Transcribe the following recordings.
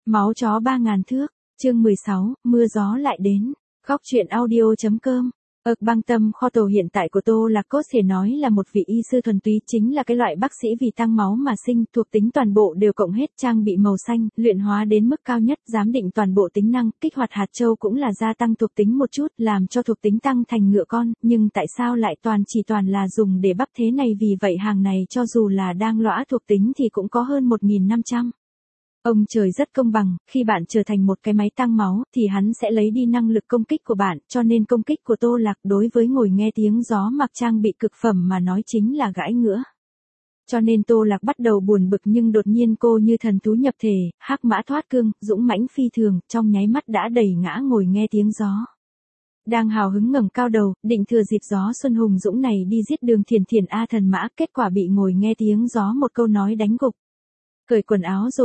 Máu chó 3.000 thước, chương 16, mưa gió lại đến. Góc truyện audio.com. Băng tâm kho tổ hiện tại của Tô Lạc có thể nói là một vị y sư thuần túy, chính là cái loại bác sĩ vì tăng máu mà sinh, thuộc tính toàn bộ đều cộng hết, trang bị màu xanh, luyện hóa đến mức cao nhất, giám định toàn bộ tính năng, kích hoạt hạt châu cũng là gia tăng thuộc tính một chút, làm cho thuộc tính tăng thành ngựa con, nhưng tại sao lại chỉ toàn là dùng để bắp thế này? Vì vậy hàng này cho dù là đang lõa thuộc tính thì cũng có hơn 1.500. Ông trời rất công bằng, khi bạn trở thành một cái máy tăng máu, thì hắn sẽ lấy đi năng lực công kích của bạn, cho nên công kích của Tô Lạc đối với ngồi nghe tiếng gió mặc trang bị cực phẩm mà nói chính là gãi ngứa. Cho nên Tô Lạc bắt đầu buồn bực, nhưng đột nhiên cô như thần thú nhập thể, hắc mã thoát cương, dũng mãnh phi thường, trong nháy mắt đã đẩy ngã ngồi nghe tiếng gió. Đang hào hứng ngẩng cao đầu, định thừa dịp gió xuân hùng dũng này đi giết Đường Thiền Thiền A thần mã, kết quả bị ngồi nghe tiếng gió một câu nói đánh gục. Cởi quần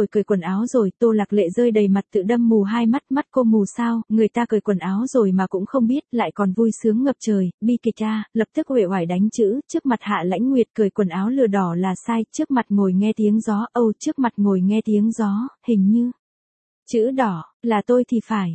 áo rồi, Tô Lạc lệ rơi đầy mặt, tự đâm mù hai mắt, mắt cô mù sao, người ta cởi quần áo rồi mà cũng không biết, lại còn vui sướng ngập trời, bi kịch a, lập tức uể oải đánh chữ, trước mặt Hạ Lãnh Nguyệt cởi quần áo lừa đỏ là sai, trước mặt ngồi nghe tiếng gió, trước mặt ngồi nghe tiếng gió, hình như chữ đỏ, là tôi thì phải,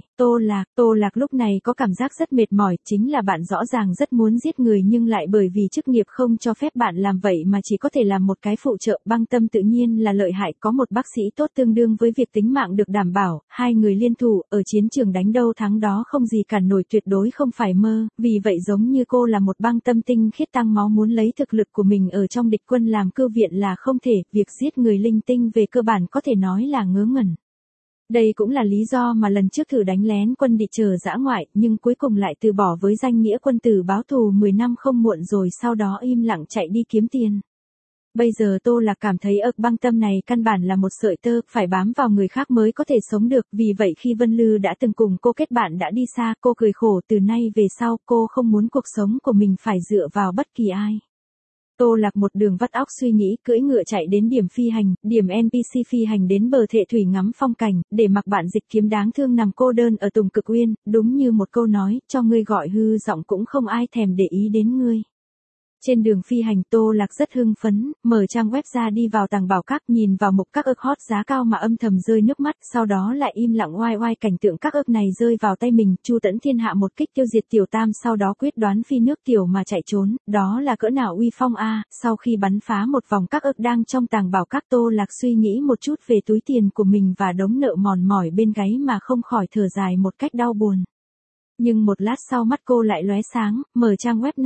Tô Lạc lúc này có cảm giác rất mệt mỏi, chính là bạn rõ ràng rất muốn giết người nhưng lại bởi vì chức nghiệp không cho phép bạn làm vậy mà chỉ có thể làm một cái phụ trợ. Băng tâm tự nhiên là lợi hại, có một bác sĩ tốt tương đương với việc tính mạng được đảm bảo, hai người liên thủ, ở chiến trường đánh đâu thắng đó không gì cản nổi, tuyệt đối không phải mơ, vì vậy giống như cô là một băng tâm tinh khiết tăng máu muốn lấy thực lực của mình ở trong địch quân làm cư viện là không thể, việc giết người linh tinh về cơ bản có thể nói là ngớ ngẩn. Đây cũng là lý do mà lần trước thử đánh lén quân địch chờ dã ngoại, nhưng cuối cùng lại từ bỏ với danh nghĩa quân tử báo thù 10 năm không muộn, rồi sau đó im lặng chạy đi kiếm tiền. Bây giờ Tô Lạc cảm thấy băng tâm này căn bản là một sợi tơ, phải bám vào người khác mới có thể sống được, vì vậy khi Vân Lư đã từng cùng cô kết bạn đã đi xa, cô cười khổ, từ nay về sau cô không muốn cuộc sống của mình phải dựa vào bất kỳ ai. Tô Lạc một đường vắt óc suy nghĩ, cưỡi ngựa chạy đến điểm phi hành, điểm NPC phi hành đến bờ thệ thủy ngắm phong cảnh, để mặc bạn dịch kiếm đáng thương nằm cô đơn ở Tùng Cực Uyên, đúng như một câu nói, cho ngươi gọi hư giọng cũng không ai thèm để ý đến ngươi. Trên đường phi hành Tô Lạc rất hưng phấn, mở trang web ra đi vào tàng bảo các, nhìn vào mục các hot giá cao mà âm thầm rơi nước mắt, sau đó lại im lặng oai cảnh tượng các này rơi vào tay mình, Chu Tẫn Thiên Hạ một kích tiêu diệt Tiểu Tam, sau đó quyết đoán phi nước tiểu mà chạy trốn, đó là cỡ nào uy phong a. Sau khi bắn phá một vòng các đang trong tàng bảo các, Tô Lạc suy nghĩ một chút về túi tiền của mình và đống nợ mòn mỏi bên gáy mà không khỏi thở dài một cách đau buồn. Nhưng một lát sau mắt cô lại lóe sáng, mở trang web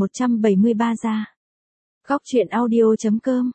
5173 ra. Góc truyện audio.com.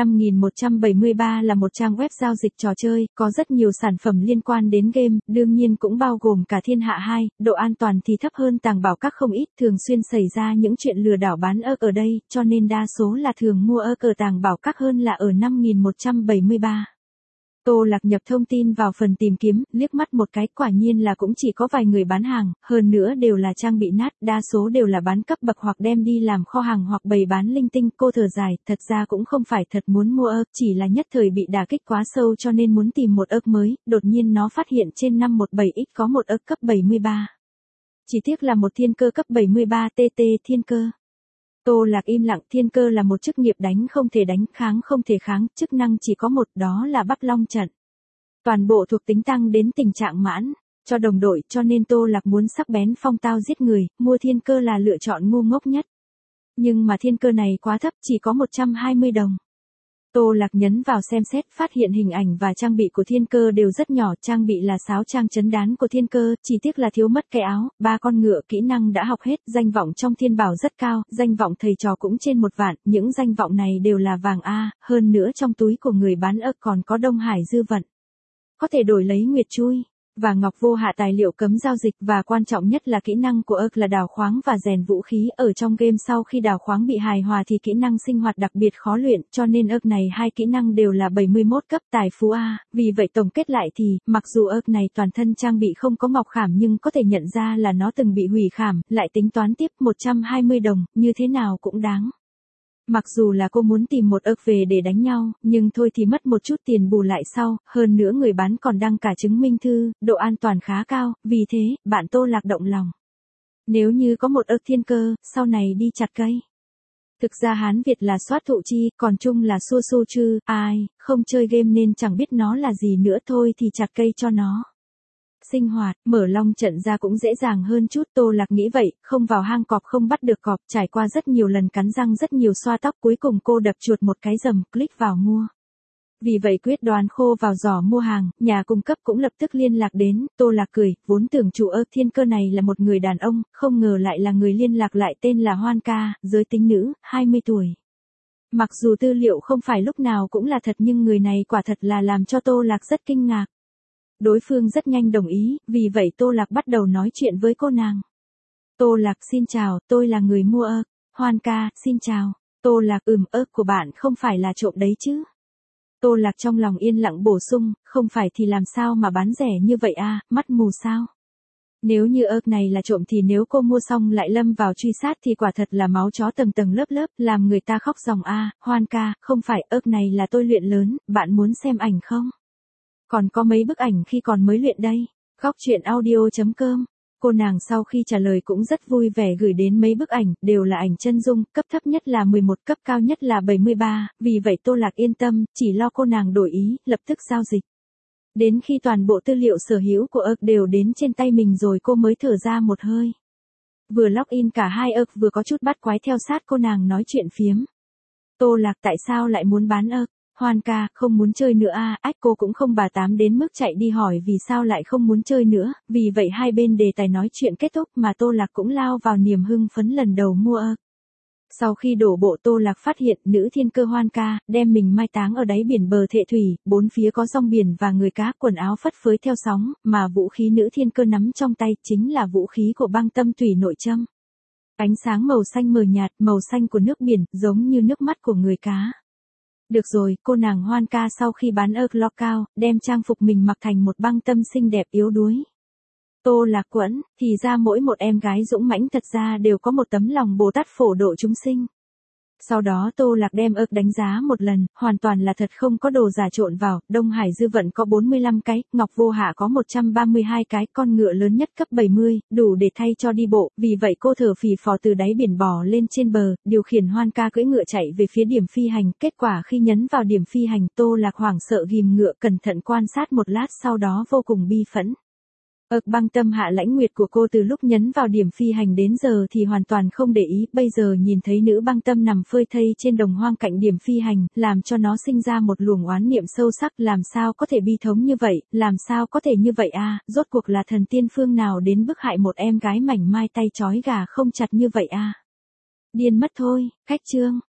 5173 là một trang web giao dịch trò chơi, có rất nhiều sản phẩm liên quan đến game, đương nhiên cũng bao gồm cả Thiên Hạ 2, độ an toàn thì thấp hơn tàng bảo các không ít, thường xuyên xảy ra những chuyện lừa đảo bán ở đây, cho nên đa số là thường mua ở tàng bảo các hơn là ở 5173. Tô Lạc nhập thông tin vào phần tìm kiếm, liếc mắt một cái, quả nhiên là cũng chỉ có vài người bán hàng, hơn nữa đều là trang bị nát, đa số đều là bán cấp bậc hoặc đem đi làm kho hàng hoặc bày bán linh tinh. Cô thở dài, thật ra cũng không phải thật muốn mua chỉ là nhất thời bị đả kích quá sâu cho nên muốn tìm một mới, đột nhiên nó phát hiện trên 517X có một cấp 73. Chỉ tiếc là một thiên cơ cấp 73 TT thiên cơ. Tô Lạc im lặng, thiên cơ là một chức nghiệp đánh không thể đánh, kháng không thể kháng, chức năng chỉ có một, đó là Bắc Long trận. Toàn bộ thuộc tính tăng đến tình trạng mãn, cho đồng đội, cho nên Tô Lạc muốn sắc bén phong tao giết người, mua thiên cơ là lựa chọn ngu ngốc nhất. Nhưng mà thiên cơ này quá thấp, chỉ có 120 đồng. Tô Lạc nhấn vào xem xét, phát hiện hình ảnh và trang bị của thiên cơ đều rất nhỏ, trang bị là sáo trang chấn đán của thiên cơ, chỉ tiếc là thiếu mất cái áo, 3 con ngựa, kỹ năng đã học hết, danh vọng trong thiên bảo rất cao, danh vọng thầy trò cũng trên 1 vạn, những danh vọng này đều là vàng A, hơn nữa trong túi của người bán còn có Đông Hải dư vận. Có thể đổi lấy nguyệt chui và ngọc vô hạ tài liệu cấm giao dịch, và quan trọng nhất là kỹ năng của là đào khoáng và rèn vũ khí. Ở trong game sau khi đào khoáng bị hài hòa thì kỹ năng sinh hoạt đặc biệt khó luyện, cho nên này hai kỹ năng đều là 71 cấp tài phú A, vì vậy tổng kết lại thì, mặc dù này toàn thân trang bị không có ngọc khảm nhưng có thể nhận ra là nó từng bị hủy khảm, lại tính toán tiếp 120 đồng, như thế nào cũng đáng. Mặc dù là cô muốn tìm một về để đánh nhau, nhưng thôi thì mất một chút tiền bù lại sau, hơn nữa người bán còn đăng cả chứng minh thư, độ an toàn khá cao, vì thế, bạn Tô Lạc động lòng. Nếu như có một thiên cơ, sau này đi chặt cây. Thực ra Hán Việt là soát thụ chi, còn Trung là xua su chư, ai, không chơi game nên chẳng biết nó là gì nữa thôi thì chặt cây cho nó. Sinh hoạt, mở long trận ra cũng dễ dàng hơn chút, Tô Lạc nghĩ vậy, không vào hang cọp không bắt được cọp, trải qua rất nhiều lần cắn răng rất nhiều xoa tóc, cuối cùng cô đập chuột một cái rầm, click vào mua. Vì vậy quyết đoán khô vào giỏ mua hàng, nhà cung cấp cũng lập tức liên lạc đến, Tô Lạc cười, vốn tưởng chủ Thiên Cơ này là một người đàn ông, không ngờ lại là người liên lạc lại tên là Hoan Ca, giới tính nữ, 20 tuổi. Mặc dù tư liệu không phải lúc nào cũng là thật nhưng người này quả thật là làm cho Tô Lạc rất kinh ngạc. Đối phương rất nhanh đồng ý, vì vậy Tô Lạc bắt đầu nói chuyện với cô nàng. Tô Lạc xin chào, tôi là người mua Hoan Ca, xin chào. Tô Lạc của bạn không phải là trộm đấy chứ. Tô Lạc trong lòng yên lặng bổ sung, không phải thì làm sao mà bán rẻ như vậy mắt mù sao. Nếu như này là trộm thì nếu cô mua xong lại lâm vào truy sát thì quả thật là máu chó tầng tầng lớp lớp, làm người ta khóc ròng Hoan Ca, không phải này là tôi luyện lớn, bạn muốn xem ảnh không? Còn có mấy bức ảnh khi còn mới luyện đây. Góc truyện audio.com. Cô nàng sau khi trả lời cũng rất vui vẻ gửi đến mấy bức ảnh, đều là ảnh chân dung, cấp thấp nhất là 11, cấp cao nhất là 73, vì vậy Tô Lạc yên tâm, chỉ lo cô nàng đổi ý, lập tức giao dịch. Đến khi toàn bộ tư liệu sở hữu của đều đến trên tay mình rồi cô mới thở ra một hơi. Vừa login cả hai vừa có chút bắt quái theo sát cô nàng nói chuyện phiếm. Tô Lạc tại sao lại muốn bán Hoan Ca, không muốn chơi nữa cô cũng không bà tám đến mức chạy đi hỏi vì sao lại không muốn chơi nữa, vì vậy hai bên đề tài nói chuyện kết thúc mà Tô Lạc cũng lao vào niềm hưng phấn lần đầu mua Sau khi đổ bộ Tô Lạc phát hiện nữ thiên cơ Hoan Ca, đem mình mai táng ở đáy biển bờ thệ thủy, bốn phía có rong biển và người cá, quần áo phất phới theo sóng, mà vũ khí nữ thiên cơ nắm trong tay chính là vũ khí của băng tâm thủy nội châm. Ánh sáng màu xanh mờ nhạt, màu xanh của nước biển, giống như nước mắt của người cá. Được rồi, cô nàng Hoan Ca sau khi bán lo cao, đem trang phục mình mặc thành một băng tâm xinh đẹp yếu đuối. Tô Lạc quẫn, thì ra mỗi một em gái dũng mãnh thật ra đều có một tấm lòng Bồ Tát phổ độ chúng sinh. Sau đó Tô Lạc đem đánh giá một lần, hoàn toàn là thật không có đồ giả trộn vào, Đông Hải Dư Vận có 45 cái, Ngọc Vô Hạ có 132 cái, con ngựa lớn nhất cấp 70, đủ để thay cho đi bộ, vì vậy cô thở phì phò từ đáy biển bò lên trên bờ, điều khiển Hoan Ca cưỡi ngựa chạy về phía điểm phi hành, kết quả khi nhấn vào điểm phi hành Tô Lạc hoảng sợ ghim ngựa cẩn thận quan sát một lát sau đó vô cùng bi phẫn. Băng tâm Hạ Lãnh Nguyệt của cô từ lúc nhấn vào điểm phi hành đến giờ thì hoàn toàn không để ý, bây giờ nhìn thấy nữ băng tâm nằm phơi thây trên đồng hoang cạnh điểm phi hành, làm cho nó sinh ra một luồng oán niệm sâu sắc, làm sao có thể bi thống như vậy, làm sao có thể như vậy rốt cuộc là thần tiên phương nào đến bức hại một em gái mảnh mai tay trói gà không chặt như vậy Điên mất thôi, cách chương.